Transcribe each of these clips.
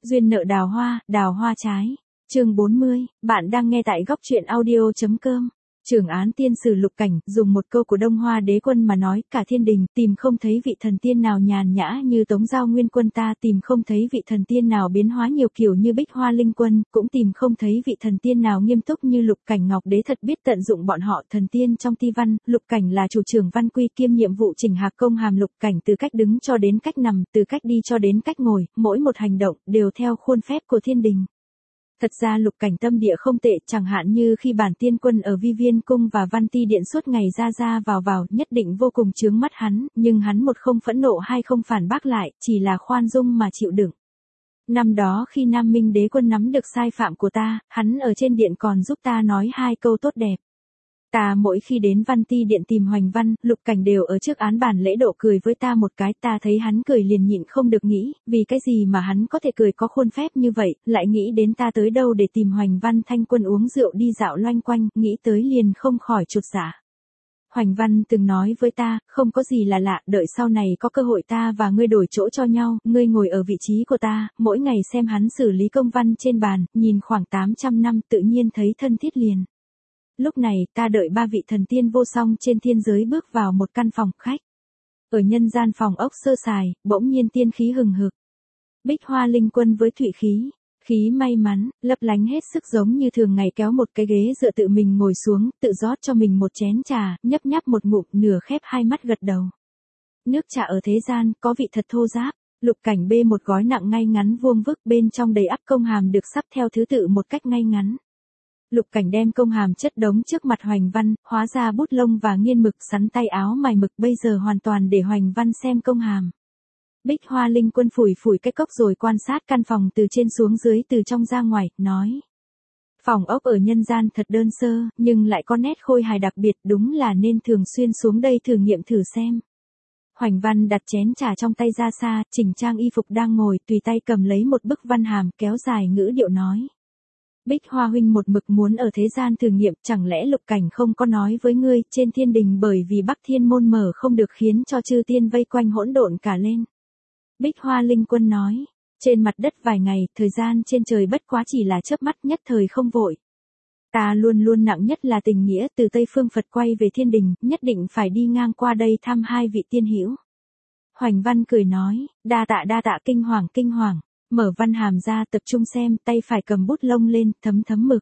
Duyên nợ đào hoa trái. Chương 40, bạn đang nghe tại góc truyện audio.com. Trưởng án tiên sử Lục Cảnh dùng một câu của Đông Hoa Đế Quân mà nói, cả thiên đình tìm không thấy vị thần tiên nào nhàn nhã như Tống Giao Nguyên Quân, ta tìm không thấy vị thần tiên nào biến hóa nhiều kiểu như Bích Hoa Linh Quân, cũng tìm không thấy vị thần tiên nào nghiêm túc như Lục Cảnh. Ngọc Đế thật biết tận dụng bọn họ. Thần tiên trong ti văn, Lục Cảnh là chủ trưởng văn quy kiêm nhiệm vụ chỉnh hạc công hàm. Lục Cảnh từ cách đứng cho đến cách nằm, từ cách đi cho đến cách ngồi, mỗi một hành động đều theo khuôn phép của thiên đình. Thật ra Lục Cảnh tâm địa không tệ, chẳng hạn như khi bản tiên quân ở Vi Viên Cung và Văn Ti Điện suốt ngày ra vào, nhất định vô cùng chướng mắt hắn, nhưng hắn một không phẫn nộ hai không phản bác lại, chỉ là khoan dung mà chịu đựng. Năm đó khi Nam Minh Đế Quân nắm được sai phạm của ta, hắn ở trên điện còn giúp ta nói hai câu tốt đẹp. Ta mỗi khi đến Văn Ti Điện tìm Hoành Văn, Lục Cảnh đều ở trước án bàn lễ độ cười với ta một cái, ta thấy hắn cười liền nhịn không được nghĩ, vì cái gì mà hắn có thể cười có khuôn phép như vậy, lại nghĩ đến ta tới đâu để tìm Hoành Văn. Thanh Quân uống rượu đi dạo loanh quanh, nghĩ tới liền không khỏi chột dạ. Hoành Văn từng nói với ta, không có gì là lạ, đợi sau này có cơ hội ta và ngươi đổi chỗ cho nhau, ngươi ngồi ở vị trí của ta, mỗi ngày xem hắn xử lý công văn trên bàn, nhìn khoảng 800 năm tự nhiên thấy thân thiết liền. Lúc này, ta đợi ba vị thần tiên vô song trên thiên giới bước vào một căn phòng khách. Ở nhân gian phòng ốc sơ sài, bỗng nhiên tiên khí hừng hực. Bích Hoa Linh Quân với thủy khí may mắn, lấp lánh hết sức giống như thường ngày kéo một cái ghế dựa tự mình ngồi xuống, tự rót cho mình một chén trà, nhấp nháp một ngụm, nửa khép hai mắt gật đầu. Nước trà ở thế gian, có vị thật thô ráp. Lục Cảnh bê một gói nặng ngay ngắn vuông vức, bên trong đầy ắp công hàm được sắp theo thứ tự một cách ngay ngắn. Lục Cảnh đem công hàm chất đống trước mặt Hoành Văn, hóa ra bút lông và nghiên mực, sắn tay áo mài mực, bây giờ hoàn toàn để Hoành Văn xem công hàm. Bích Hoa Linh Quân phủi cái cốc rồi quan sát căn phòng từ trên xuống dưới, từ trong ra ngoài, nói. Phòng ốc ở nhân gian thật đơn sơ, nhưng lại có nét khôi hài đặc biệt, đúng là nên thường xuyên xuống đây thử nghiệm thử xem. Hoành Văn đặt chén trà trong tay ra xa, chỉnh trang y phục đang ngồi, tùy tay cầm lấy một bức văn hàm, kéo dài ngữ điệu nói. Bích Hoa huynh một mực muốn ở thế gian thử nghiệm, chẳng lẽ Lục Cảnh không có nói với ngươi, trên thiên đình bởi vì Bắc Thiên môn mở không được khiến cho chư tiên vây quanh hỗn độn cả lên. Bích Hoa Linh Quân nói, trên mặt đất vài ngày, thời gian trên trời bất quá chỉ là chớp mắt, nhất thời không vội. Ta luôn luôn nặng nhất là tình nghĩa, từ Tây Phương Phật quay về thiên đình, nhất định phải đi ngang qua đây thăm hai vị tiên hữu. Hoành Văn cười nói, đa tạ. Kinh hoàng. Mở văn hàm ra, tập trung xem, tay phải cầm bút lông lên, thấm mực.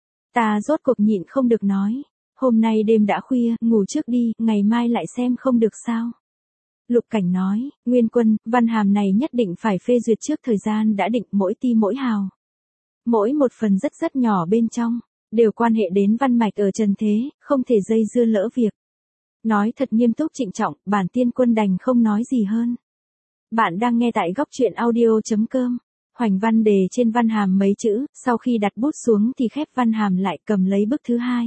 Ta rốt cuộc nhịn không được nói, hôm nay đêm đã khuya, ngủ trước đi, ngày mai lại xem không được sao. Lục Cảnh nói, Nguyên Quân, văn hàm này nhất định phải phê duyệt trước thời gian đã định, mỗi ti mỗi hào. Mỗi một phần rất nhỏ bên trong, đều quan hệ đến văn mạch ở trần thế, không thể dây dưa lỡ việc. Nói thật nghiêm túc trịnh trọng, bản tiên quân đành không nói gì hơn. Bạn đang nghe tại góc truyện audio.com. Hoành Văn đề trên văn hàm mấy chữ, sau khi đặt bút xuống thì khép văn hàm lại, cầm lấy bức thứ hai.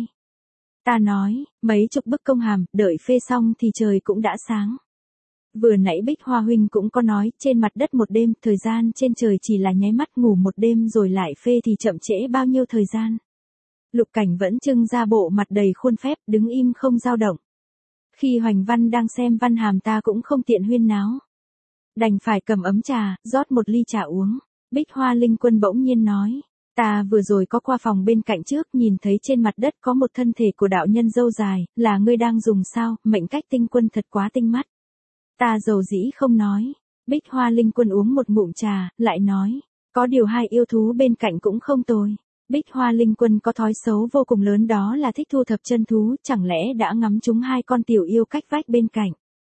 Ta nói, mấy chục bức công hàm, đợi phê xong thì trời cũng đã sáng. Vừa nãy Bích Hoa huynh cũng có nói, trên mặt đất một đêm, thời gian trên trời chỉ là nháy mắt, ngủ một đêm rồi lại phê thì chậm trễ bao nhiêu thời gian. Lục Cảnh vẫn trưng ra bộ mặt đầy khuôn phép, đứng im không dao động. Khi Hoành Văn đang xem văn hàm ta cũng không tiện huyên náo. Đành phải cầm ấm trà, rót một ly trà uống. Bích Hoa Linh Quân bỗng nhiên nói, ta vừa rồi có qua phòng bên cạnh trước, nhìn thấy trên mặt đất có một thân thể của đạo nhân râu dài, là ngươi đang dùng sao, mệnh cách tinh quân thật quá tinh mắt. Ta dầu dĩ không nói. Bích Hoa Linh Quân uống một ngụm trà, lại nói, có điều hai yêu thú bên cạnh cũng không tồi. Bích Hoa Linh Quân có thói xấu vô cùng lớn, đó là thích thu thập chân thú, chẳng lẽ đã ngắm trúng hai con tiểu yêu cách vách bên cạnh.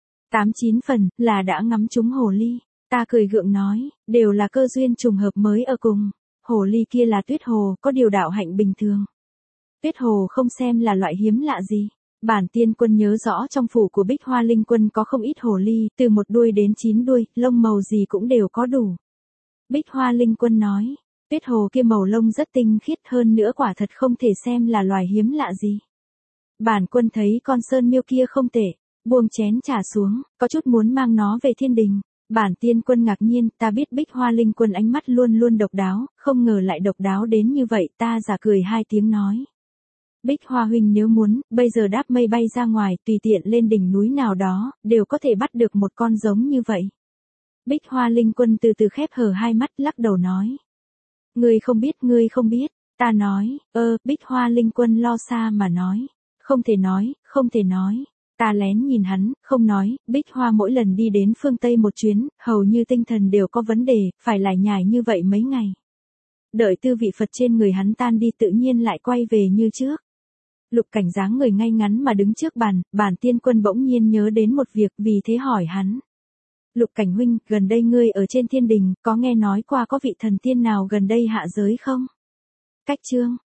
8-9 phần, là đã ngắm trúng hồ ly. Ta cười gượng nói, đều là cơ duyên trùng hợp mới ở cùng. Hồ ly kia là Tuyết Hồ, có điều đạo hạnh bình thường. Tuyết Hồ không xem là loại hiếm lạ gì. Bản tiên quân nhớ rõ trong phủ của Bích Hoa Linh Quân có không ít hồ ly, từ 1 đuôi đến 9 đuôi, lông màu gì cũng đều có đủ. Bích Hoa Linh Quân nói, Tuyết Hồ kia màu lông rất tinh khiết, hơn nữa quả thật không thể xem là loài hiếm lạ gì. Bản quân thấy con sơn miêu kia không tệ, buông chén trà xuống, có chút muốn mang nó về thiên đình. Bản tiên quân ngạc nhiên, ta biết Bích Hoa Linh Quân ánh mắt luôn luôn độc đáo, không ngờ lại độc đáo đến như vậy, ta giả cười hai tiếng nói. Bích Hoa huynh nếu muốn, bây giờ đáp mây bay ra ngoài, tùy tiện lên đỉnh núi nào đó, đều có thể bắt được một con giống như vậy. Bích Hoa Linh Quân từ từ khép hờ hai mắt lắc đầu nói. Ngươi không biết, ta nói, Bích Hoa Linh Quân lo xa mà nói. Không thể nói. Ta lén nhìn hắn, không nói, Bích Hoa mỗi lần đi đến phương Tây một chuyến, hầu như tinh thần đều có vấn đề, phải lải nhải như vậy mấy ngày. Đợi tư vị Phật trên người hắn tan đi tự nhiên lại quay về như trước. Lục Cảnh dáng người ngay ngắn mà đứng trước bàn, Bản Tiên Quân bỗng nhiên nhớ đến một việc vì thế hỏi hắn. Lục Cảnh huynh, gần đây ngươi ở trên thiên đình, có nghe nói qua có vị thần tiên nào gần đây hạ giới không? Cách chương.